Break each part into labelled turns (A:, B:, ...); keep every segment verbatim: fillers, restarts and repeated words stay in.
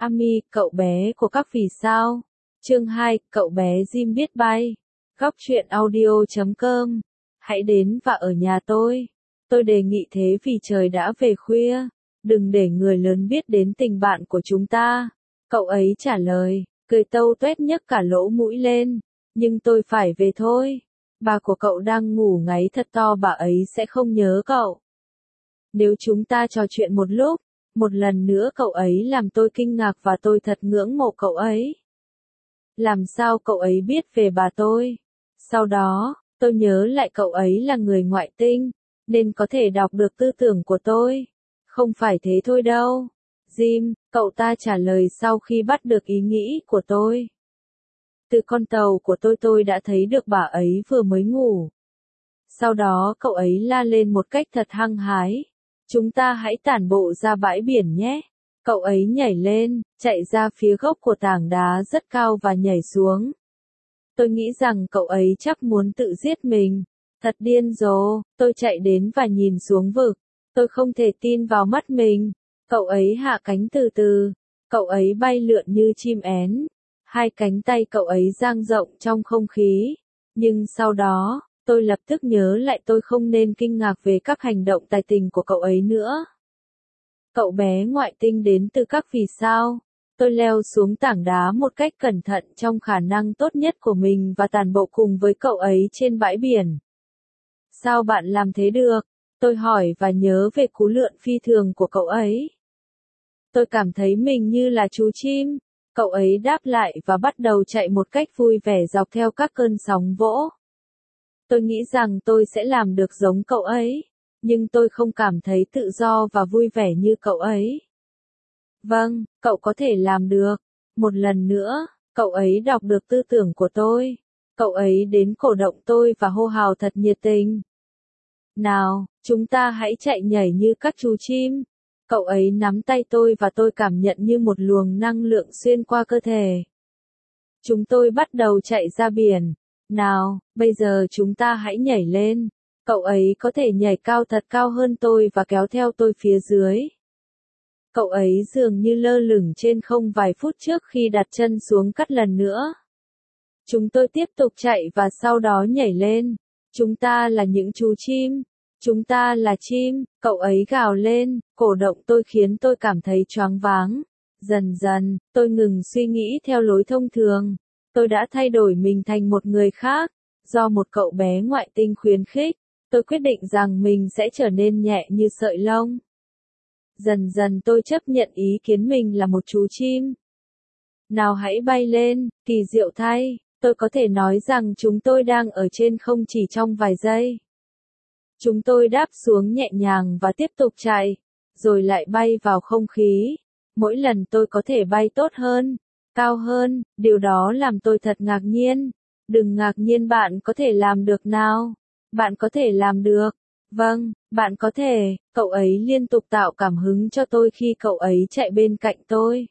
A: Ami, cậu bé của các vì sao. Chương hai, cậu bé Jim biết bay. Góc truyện audio chấm com. Hãy đến và ở nhà tôi. Tôi đề nghị thế vì trời đã về khuya. Đừng để người lớn biết đến tình bạn của chúng ta. Cậu ấy trả lời, cười tâu tuét nhấc cả lỗ mũi lên. Nhưng tôi phải về thôi. Bà của cậu đang ngủ ngáy thật to, bà ấy sẽ không nhớ cậu. Nếu chúng ta trò chuyện một lúc, một lần nữa cậu ấy làm tôi kinh ngạc và tôi thật ngưỡng mộ cậu ấy. Làm sao cậu ấy biết về bà tôi? Sau đó, tôi nhớ lại cậu ấy là người ngoại tinh, nên có thể đọc được tư tưởng của tôi. Không phải thế thôi đâu. Jim, cậu ta trả lời sau khi bắt được ý nghĩ của tôi. Từ con tàu của tôi tôi đã thấy được bà ấy vừa mới ngủ. Sau đó cậu ấy la lên một cách thật hăng hái. Chúng ta hãy tản bộ ra bãi biển nhé. Cậu ấy nhảy lên, chạy ra phía gốc của tảng đá rất cao và nhảy xuống. Tôi nghĩ rằng cậu ấy chắc muốn tự giết mình. Thật điên rồ, tôi chạy đến và nhìn xuống vực. Tôi không thể tin vào mắt mình. Cậu ấy hạ cánh từ từ. Cậu ấy bay lượn như chim én. Hai cánh tay cậu ấy dang rộng trong không khí. Nhưng sau đó, tôi lập tức nhớ lại tôi không nên kinh ngạc về các hành động tài tình của cậu ấy nữa. Cậu bé ngoại tinh đến từ các vì sao. Tôi leo xuống tảng đá một cách cẩn thận trong khả năng tốt nhất của mình và tản bộ cùng với cậu ấy trên bãi biển. Sao bạn làm thế được? Tôi hỏi và nhớ về cú lượn phi thường của cậu ấy. Tôi cảm thấy mình như là chú chim. Cậu ấy đáp lại và bắt đầu chạy một cách vui vẻ dọc theo các cơn sóng vỗ. Tôi nghĩ rằng tôi sẽ làm được giống cậu ấy, nhưng tôi không cảm thấy tự do và vui vẻ như cậu ấy. Vâng, cậu có thể làm được. Một lần nữa, cậu ấy đọc được tư tưởng của tôi. Cậu ấy đến cổ động tôi và hô hào thật nhiệt tình. Nào, chúng ta hãy chạy nhảy như các chú chim. Cậu ấy nắm tay tôi và tôi cảm nhận như một luồng năng lượng xuyên qua cơ thể. Chúng tôi bắt đầu chạy ra biển. Nào, bây giờ chúng ta hãy nhảy lên. Cậu ấy có thể nhảy cao thật cao hơn tôi và kéo theo tôi phía dưới. Cậu ấy dường như lơ lửng trên không vài phút trước khi đặt chân xuống cắt lần nữa. Chúng tôi tiếp tục chạy và sau đó nhảy lên. Chúng ta là những chú chim. Chúng ta là chim, cậu ấy gào lên, cổ động tôi khiến tôi cảm thấy choáng váng. Dần dần, tôi ngừng suy nghĩ theo lối thông thường. Tôi đã thay đổi mình thành một người khác. Do một cậu bé ngoại tinh khuyến khích, tôi quyết định rằng mình sẽ trở nên nhẹ như sợi lông. Dần dần tôi chấp nhận ý kiến mình là một chú chim. Nào hãy bay lên, kỳ diệu thay, tôi có thể nói rằng chúng tôi đang ở trên không chỉ trong vài giây. Chúng tôi đáp xuống nhẹ nhàng và tiếp tục chạy, rồi lại bay vào không khí. Mỗi lần tôi có thể bay tốt hơn, cao hơn, điều đó làm tôi thật ngạc nhiên. Đừng ngạc nhiên, bạn có thể làm được nào? Bạn có thể làm được. Vâng, bạn có thể. Cậu ấy liên tục tạo cảm hứng cho tôi khi cậu ấy chạy bên cạnh tôi.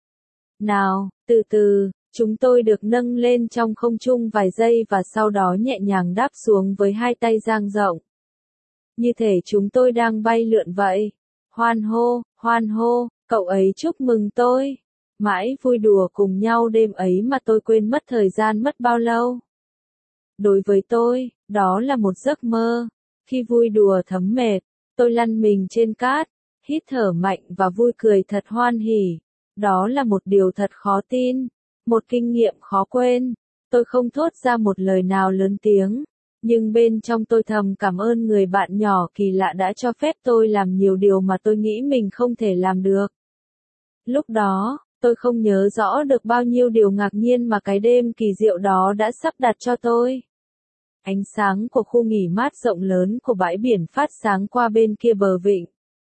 A: Nào, từ từ, chúng tôi được nâng lên trong không trung vài giây và sau đó nhẹ nhàng đáp xuống với hai tay dang rộng. Như thể chúng tôi đang bay lượn vậy. Hoan hô, hoan hô, cậu ấy chúc mừng tôi. Mãi vui đùa cùng nhau đêm ấy mà tôi quên mất thời gian mất bao lâu. Đối với tôi, đó là một giấc mơ. Khi vui đùa thấm mệt, tôi lăn mình trên cát, hít thở mạnh và vui cười thật hoan hỉ. Đó là một điều thật khó tin, một kinh nghiệm khó quên. Tôi không thốt ra một lời nào lớn tiếng, nhưng bên trong tôi thầm cảm ơn người bạn nhỏ kỳ lạ đã cho phép tôi làm nhiều điều mà tôi nghĩ mình không thể làm được. Lúc đó, tôi không nhớ rõ được bao nhiêu điều ngạc nhiên mà cái đêm kỳ diệu đó đã sắp đặt cho tôi. Ánh sáng của khu nghỉ mát rộng lớn của bãi biển phát sáng qua bên kia bờ vịnh.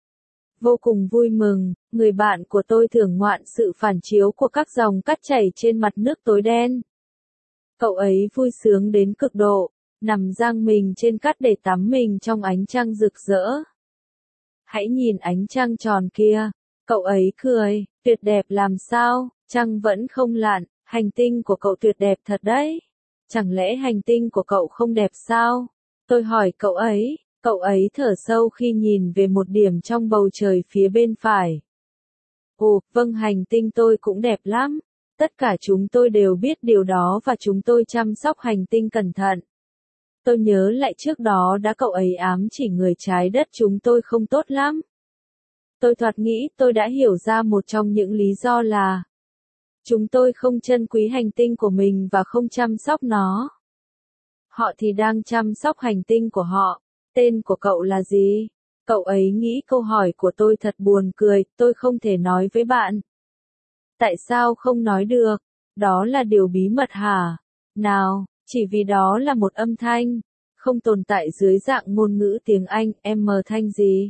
A: Vô cùng vui mừng, người bạn của tôi thưởng ngoạn sự phản chiếu của các dòng cát chảy trên mặt nước tối đen. Cậu ấy vui sướng đến cực độ, nằm giang mình trên cát để tắm mình trong ánh trăng rực rỡ. Hãy nhìn ánh trăng tròn kia, cậu ấy cười, tuyệt đẹp làm sao, trăng vẫn không lặn, hành tinh của cậu tuyệt đẹp thật đấy. Chẳng lẽ hành tinh của cậu không đẹp sao? Tôi hỏi cậu ấy, cậu ấy thở sâu khi nhìn về một điểm trong bầu trời phía bên phải. Ồ, vâng, hành tinh tôi cũng đẹp lắm. Tất cả chúng tôi đều biết điều đó và chúng tôi chăm sóc hành tinh cẩn thận. Tôi nhớ lại trước đó đã cậu ấy ám chỉ người trái đất chúng tôi không tốt lắm. Tôi thoạt nghĩ tôi đã hiểu ra một trong những lý do là chúng tôi không trân quý hành tinh của mình và không chăm sóc nó. Họ thì đang chăm sóc hành tinh của họ. Tên của cậu là gì? Cậu ấy nghĩ câu hỏi của tôi thật buồn cười, tôi không thể nói với bạn. Tại sao không nói được? Đó là điều bí mật hả? Nào, chỉ vì đó là một âm thanh, không tồn tại dưới dạng ngôn ngữ tiếng Anh, M thanh gì?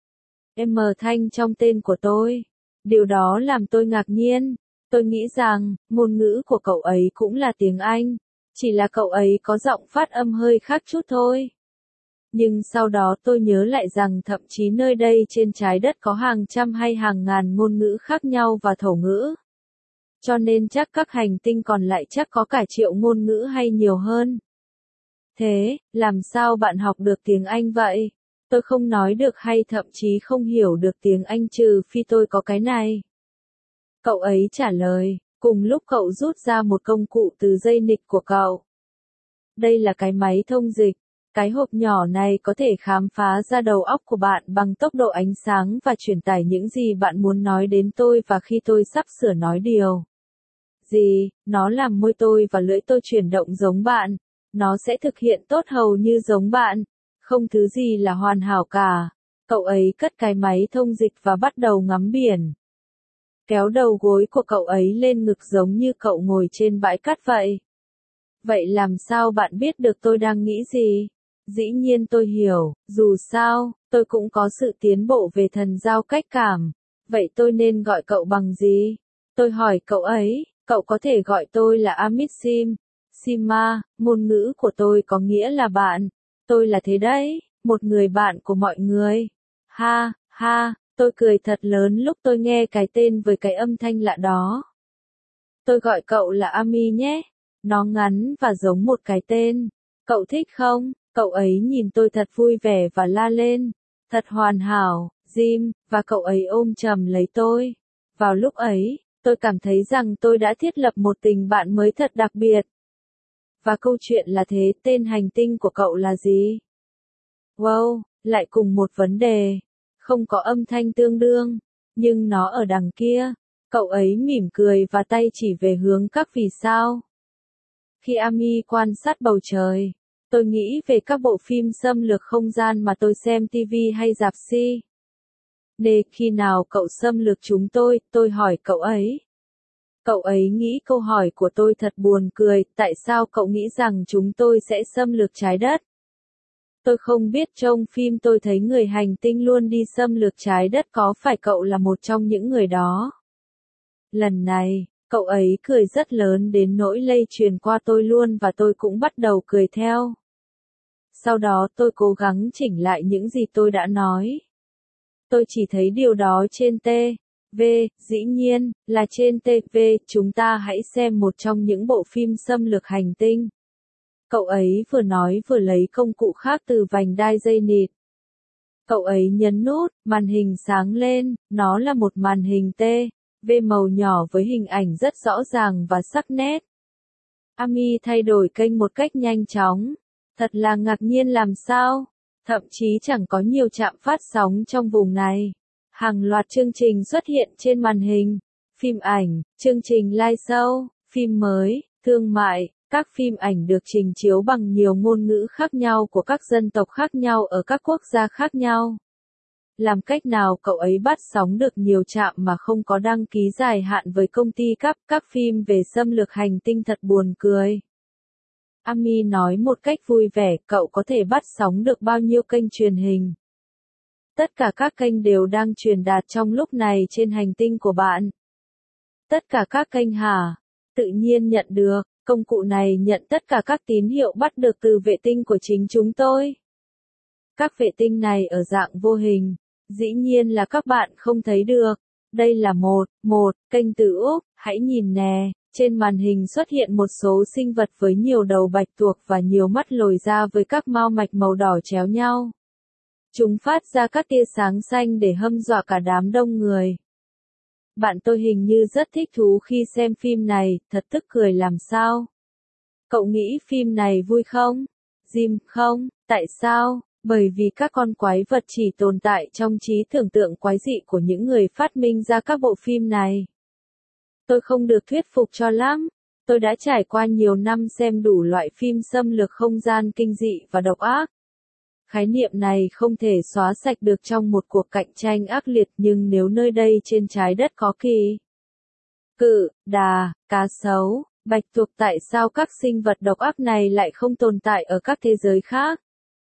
A: M thanh trong tên của tôi. Điều đó làm tôi ngạc nhiên. Tôi nghĩ rằng, ngôn ngữ của cậu ấy cũng là tiếng Anh. Chỉ là cậu ấy có giọng phát âm hơi khác chút thôi. Nhưng sau đó tôi nhớ lại rằng thậm chí nơi đây trên trái đất có hàng trăm hay hàng ngàn ngôn ngữ khác nhau và thổ ngữ. Cho nên chắc các hành tinh còn lại chắc có cả triệu ngôn ngữ hay nhiều hơn. Thế, làm sao bạn học được tiếng Anh vậy? Tôi không nói được hay thậm chí không hiểu được tiếng Anh trừ phi tôi có cái này. Cậu ấy trả lời, cùng lúc cậu rút ra một công cụ từ dây nịt của cậu. Đây là cái máy thông dịch. Cái hộp nhỏ này có thể khám phá ra đầu óc của bạn bằng tốc độ ánh sáng và truyền tải những gì bạn muốn nói đến tôi và khi tôi sắp sửa nói điều gì, nó làm môi tôi và lưỡi tôi chuyển động giống bạn. Nó sẽ thực hiện tốt hầu như giống bạn. Không thứ gì là hoàn hảo cả. Cậu ấy cất cái máy thông dịch và bắt đầu ngắm biển. Kéo đầu gối của cậu ấy lên ngực giống như cậu ngồi trên bãi cát vậy. Vậy làm sao bạn biết được tôi đang nghĩ gì? Dĩ nhiên tôi hiểu, dù sao, tôi cũng có sự tiến bộ về thần giao cách cảm. Vậy tôi nên gọi cậu bằng gì? Tôi hỏi cậu ấy, cậu có thể gọi tôi là Amit Sim. Sima, ngôn ngữ của tôi có nghĩa là bạn. Tôi là thế đấy, một người bạn của mọi người. Ha, ha, tôi cười thật lớn lúc tôi nghe cái tên với cái âm thanh lạ đó. Tôi gọi cậu là Ami nhé. Nó ngắn và giống một cái tên. Cậu thích không? Cậu ấy nhìn tôi thật vui vẻ và la lên. Thật hoàn hảo, Jim, và cậu ấy ôm chầm lấy tôi. Vào lúc ấy, tôi cảm thấy rằng tôi đã thiết lập một tình bạn mới thật đặc biệt. Và câu chuyện là thế, tên hành tinh của cậu là gì? Wow, lại cùng một vấn đề. Không có âm thanh tương đương, nhưng nó ở đằng kia. Cậu ấy mỉm cười và tay chỉ về hướng các vì sao. Khi Ami quan sát bầu trời, tôi nghĩ về các bộ phim xâm lược không gian mà tôi xem ti vi hay rạp si. Nè, khi nào cậu xâm lược chúng tôi, tôi hỏi cậu ấy. Cậu ấy nghĩ câu hỏi của tôi thật buồn cười, tại sao cậu nghĩ rằng chúng tôi sẽ xâm lược trái đất? Tôi không biết, trong phim tôi thấy người hành tinh luôn đi xâm lược trái đất, có phải cậu là một trong những người đó? Lần này, cậu ấy cười rất lớn đến nỗi lây truyền qua tôi luôn và tôi cũng bắt đầu cười theo. Sau đó tôi cố gắng chỉnh lại những gì tôi đã nói. Tôi chỉ thấy điều đó trên ti vi, dĩ nhiên, là trên ti vi, chúng ta hãy xem một trong những bộ phim xâm lược hành tinh. Cậu ấy vừa nói vừa lấy công cụ khác từ vành đai dây nịt. Cậu ấy nhấn nút, màn hình sáng lên, nó là một màn hình ti vi màu nhỏ với hình ảnh rất rõ ràng và sắc nét. Ami thay đổi kênh một cách nhanh chóng. Thật là ngạc nhiên làm sao? Thậm chí chẳng có nhiều trạm phát sóng trong vùng này. Hàng loạt chương trình xuất hiện trên màn hình. Phim ảnh, chương trình live show, phim mới, thương mại, các phim ảnh được trình chiếu bằng nhiều ngôn ngữ khác nhau của các dân tộc khác nhau ở các quốc gia khác nhau. Làm cách nào cậu ấy bắt sóng được nhiều trạm mà không có đăng ký dài hạn với công ty cáp các phim về xâm lược hành tinh, thật buồn cười. Ami nói một cách vui vẻ, cậu có thể bắt sóng được bao nhiêu kênh truyền hình? Tất cả các kênh đều đang truyền đạt trong lúc này trên hành tinh của bạn. Tất cả các kênh hả? Tự nhiên nhận được, công cụ này nhận tất cả các tín hiệu bắt được từ vệ tinh của chính chúng tôi. Các vệ tinh này ở dạng vô hình, dĩ nhiên là các bạn không thấy được. Đây là một, một, kênh từ Úc, hãy nhìn nè, trên màn hình xuất hiện một số sinh vật với nhiều đầu bạch tuộc và nhiều mắt lồi ra với các mao mạch màu đỏ chéo nhau. Chúng phát ra các tia sáng xanh để hâm dọa cả đám đông người. Bạn tôi hình như rất thích thú khi xem phim này, thật tức cười làm sao. Cậu nghĩ phim này vui không? Jim, không, tại sao? Bởi vì các con quái vật chỉ tồn tại trong trí tưởng tượng quái dị của những người phát minh ra các bộ phim này. Tôi không được thuyết phục cho lắm. Tôi đã trải qua nhiều năm xem đủ loại phim xâm lược không gian kinh dị và độc ác. Khái niệm này không thể xóa sạch được trong một cuộc cạnh tranh ác liệt, nhưng nếu nơi đây trên trái đất có kỳ cự, đà, cá sấu, bạch tuộc, tại sao các sinh vật độc ác này lại không tồn tại ở các thế giới khác?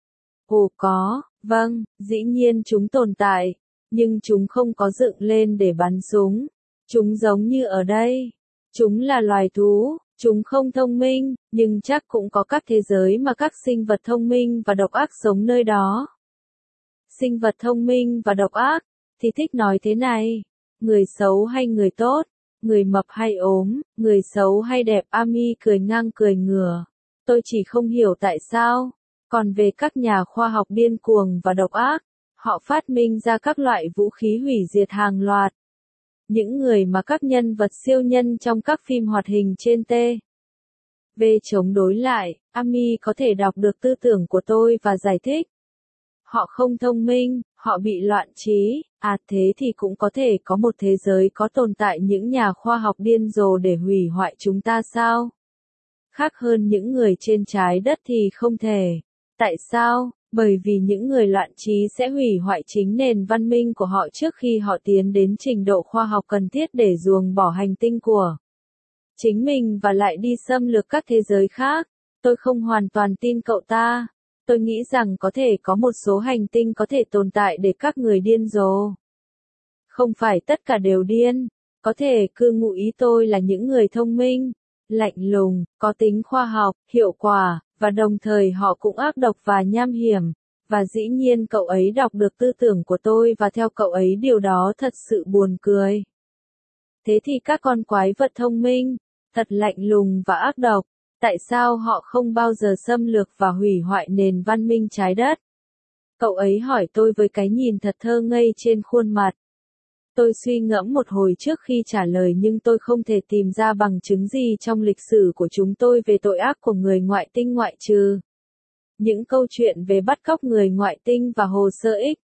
A: Ồ có, vâng, dĩ nhiên chúng tồn tại, nhưng chúng không có dựng lên để bắn súng. Chúng giống như ở đây. Chúng là loài thú, chúng không thông minh, nhưng chắc cũng có các thế giới mà các sinh vật thông minh và độc ác sống nơi đó. Sinh vật thông minh và độc ác, thì thích nói thế này, người xấu hay người tốt, người mập hay ốm, người xấu hay đẹp. Amy cười ngang cười ngửa. Tôi chỉ không hiểu tại sao. Còn về các nhà khoa học điên cuồng và độc ác, họ phát minh ra các loại vũ khí hủy diệt hàng loạt. Những người mà các nhân vật siêu nhân trong các phim hoạt hình trên tê vê chống đối lại, Amy có thể đọc được tư tưởng của tôi và giải thích. Họ không thông minh, họ bị loạn trí, à thế thì cũng có thể có một thế giới có tồn tại những nhà khoa học điên rồ để hủy hoại chúng ta sao? Khác hơn những người trên trái đất thì không thể. Tại sao? Bởi vì những người loạn trí sẽ hủy hoại chính nền văn minh của họ trước khi họ tiến đến trình độ khoa học cần thiết để ruồng bỏ hành tinh của chính mình và lại đi xâm lược các thế giới khác. Tôi không hoàn toàn tin cậu ta. Tôi nghĩ rằng có thể có một số hành tinh có thể tồn tại để các người điên rồ. Không phải tất cả đều điên. Có thể cư ngụ ý tôi là những người thông minh, lạnh lùng, có tính khoa học, hiệu quả, và đồng thời họ cũng ác độc và nham hiểm. Và dĩ nhiên cậu ấy đọc được tư tưởng của tôi và theo cậu ấy điều đó thật sự buồn cười. Thế thì các con quái vật thông minh, thật lạnh lùng và ác độc, tại sao họ không bao giờ xâm lược và hủy hoại nền văn minh trái đất? Cậu ấy hỏi tôi với cái nhìn thật thơ ngây trên khuôn mặt. Tôi suy ngẫm một hồi trước khi trả lời, nhưng tôi không thể tìm ra bằng chứng gì trong lịch sử của chúng tôi về tội ác của người ngoại tinh ngoại trừ những câu chuyện về bắt cóc người ngoại tinh và hồ sơ X.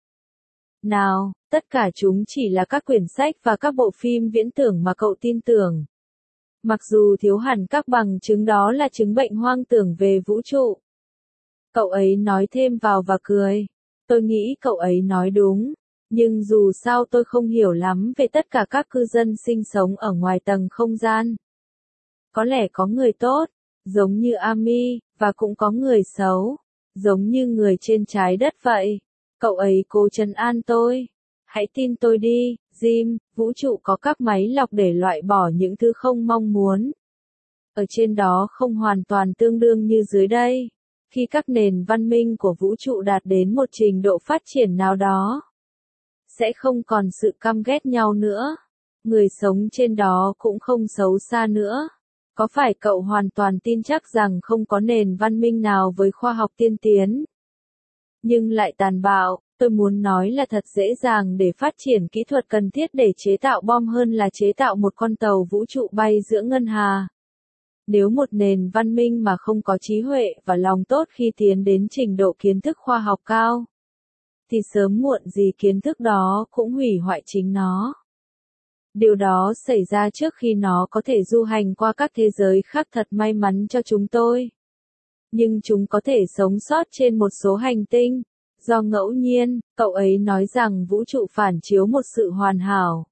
A: Nào, tất cả chúng chỉ là các quyển sách và các bộ phim viễn tưởng mà cậu tin tưởng. Mặc dù thiếu hẳn các bằng chứng, đó là chứng bệnh hoang tưởng về vũ trụ. Cậu ấy nói thêm vào và cười. Tôi nghĩ cậu ấy nói đúng. Nhưng dù sao tôi không hiểu lắm về tất cả các cư dân sinh sống ở ngoài tầng không gian. Có lẽ có người tốt, giống như Amy, và cũng có người xấu, giống như người trên trái đất vậy. Cậu ấy cố trấn an tôi. Hãy tin tôi đi, Jim, vũ trụ có các máy lọc để loại bỏ những thứ không mong muốn. Ở trên đó không hoàn toàn tương đương như dưới đây. Khi các nền văn minh của vũ trụ đạt đến một trình độ phát triển nào đó, sẽ không còn sự căm ghét nhau nữa. Người sống trên đó cũng không xấu xa nữa. Có phải cậu hoàn toàn tin chắc rằng không có nền văn minh nào với khoa học tiên tiến, nhưng lại tàn bạo? Tôi muốn nói là thật dễ dàng để phát triển kỹ thuật cần thiết để chế tạo bom hơn là chế tạo một con tàu vũ trụ bay giữa ngân hà. Nếu một nền văn minh mà không có trí huệ và lòng tốt khi tiến đến trình độ kiến thức khoa học cao, thì sớm muộn gì kiến thức đó cũng hủy hoại chính nó. Điều đó xảy ra trước khi nó có thể du hành qua các thế giới khác. Thật may mắn cho chúng tôi. Nhưng chúng có thể sống sót trên một số hành tinh. Do ngẫu nhiên, cậu ấy nói rằng vũ trụ phản chiếu một sự hoàn hảo,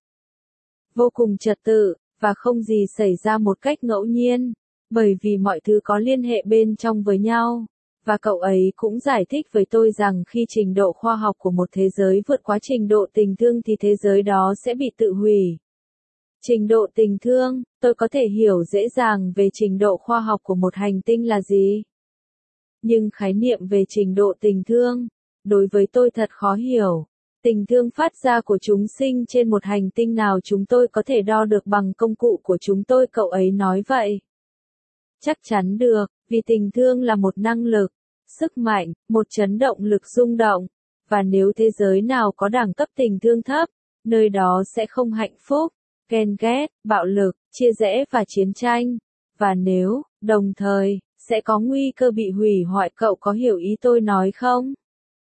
A: vô cùng trật tự, và không gì xảy ra một cách ngẫu nhiên, bởi vì mọi thứ có liên hệ bên trong với nhau. Và cậu ấy cũng giải thích với tôi rằng khi trình độ khoa học của một thế giới vượt quá trình độ tình thương thì thế giới đó sẽ bị tự hủy. Trình độ tình thương, tôi có thể hiểu dễ dàng về trình độ khoa học của một hành tinh là gì. Nhưng khái niệm về trình độ tình thương, đối với tôi thật khó hiểu. Tình thương phát ra của chúng sinh trên một hành tinh nào chúng tôi có thể đo được bằng công cụ của chúng tôi, cậu ấy nói vậy. Chắc chắn được, vì tình thương là một năng lực, sức mạnh, một chấn động lực rung động. Và nếu thế giới nào có đẳng cấp tình thương thấp, nơi đó sẽ không hạnh phúc. ghen ghét, bạo lực, chia rẽ và chiến tranh. Và nếu, đồng thời, sẽ có nguy cơ bị hủy hoại, cậu có hiểu ý tôi nói không?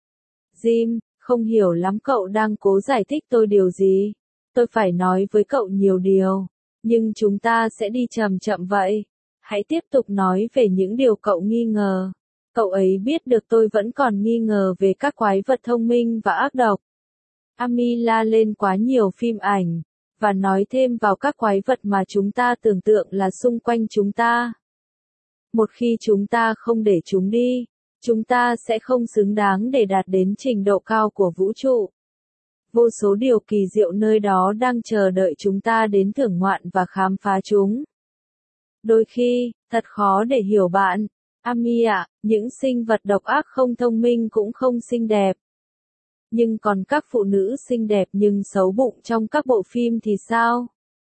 A: Jim, không hiểu lắm, cậu đang cố giải thích tôi điều gì? Tôi phải nói với cậu nhiều điều, nhưng chúng ta sẽ đi chậm chậm vậy. Hãy tiếp tục nói về những điều cậu nghi ngờ. Cậu ấy biết được tôi vẫn còn nghi ngờ về các quái vật thông minh và ác độc. Amy la lên quá nhiều phim ảnh, và nói thêm vào các quái vật mà chúng ta tưởng tượng là xung quanh chúng ta. Một khi chúng ta không để chúng đi, chúng ta sẽ không xứng đáng để đạt đến trình độ cao của vũ trụ. Vô số điều kỳ diệu nơi đó đang chờ đợi chúng ta đến thưởng ngoạn và khám phá chúng. Đôi khi, thật khó để hiểu bạn. Amy ạ, những sinh vật độc ác không thông minh cũng không xinh đẹp. Nhưng còn các phụ nữ xinh đẹp nhưng xấu bụng trong các bộ phim thì sao?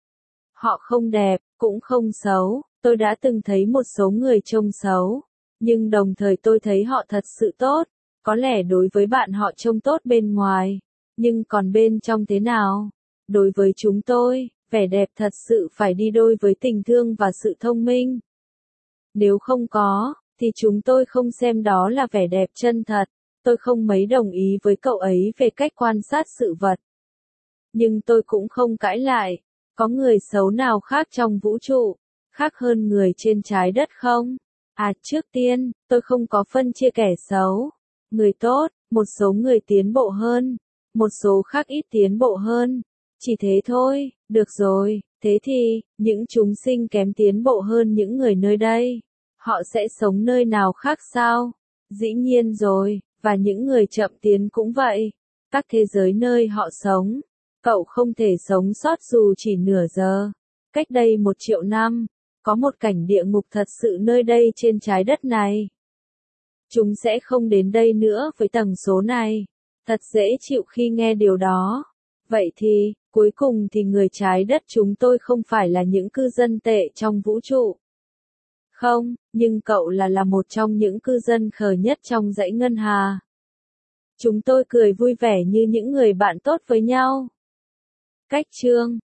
A: Họ không đẹp, cũng không xấu. Tôi đã từng thấy một số người trông xấu, nhưng đồng thời tôi thấy họ thật sự tốt. Có lẽ đối với bạn họ trông tốt bên ngoài, nhưng còn bên trong thế nào? Đối với chúng tôi, vẻ đẹp thật sự phải đi đôi với tình thương và sự thông minh. Nếu không có, thì chúng tôi không xem đó là vẻ đẹp chân thật. Tôi không mấy đồng ý với cậu ấy về cách quan sát sự vật. Nhưng tôi cũng không cãi lại. Có người xấu nào khác trong vũ trụ, khác hơn người trên trái đất không? À, trước tiên, tôi không có phân chia kẻ xấu, người tốt, một số người tiến bộ hơn, một số khác ít tiến bộ hơn. Chỉ thế thôi, được rồi, thế thì, những chúng sinh kém tiến bộ hơn những người nơi đây, họ sẽ sống nơi nào khác sao? Dĩ nhiên rồi, và những người chậm tiến cũng vậy. Các thế giới nơi họ sống, cậu không thể sống sót dù chỉ nửa giờ. Cách đây một triệu năm, có một cảnh địa ngục thật sự nơi đây trên trái đất này. Chúng sẽ không đến đây nữa với tần số này. Thật dễ chịu khi nghe điều đó. Vậy thì, cuối cùng thì người trái đất chúng tôi không phải là những cư dân tệ trong vũ trụ. Không, nhưng cậu là là một trong những cư dân khờ nhất trong dãy ngân hà. Chúng tôi cười vui vẻ như những người bạn tốt với nhau. Cách chương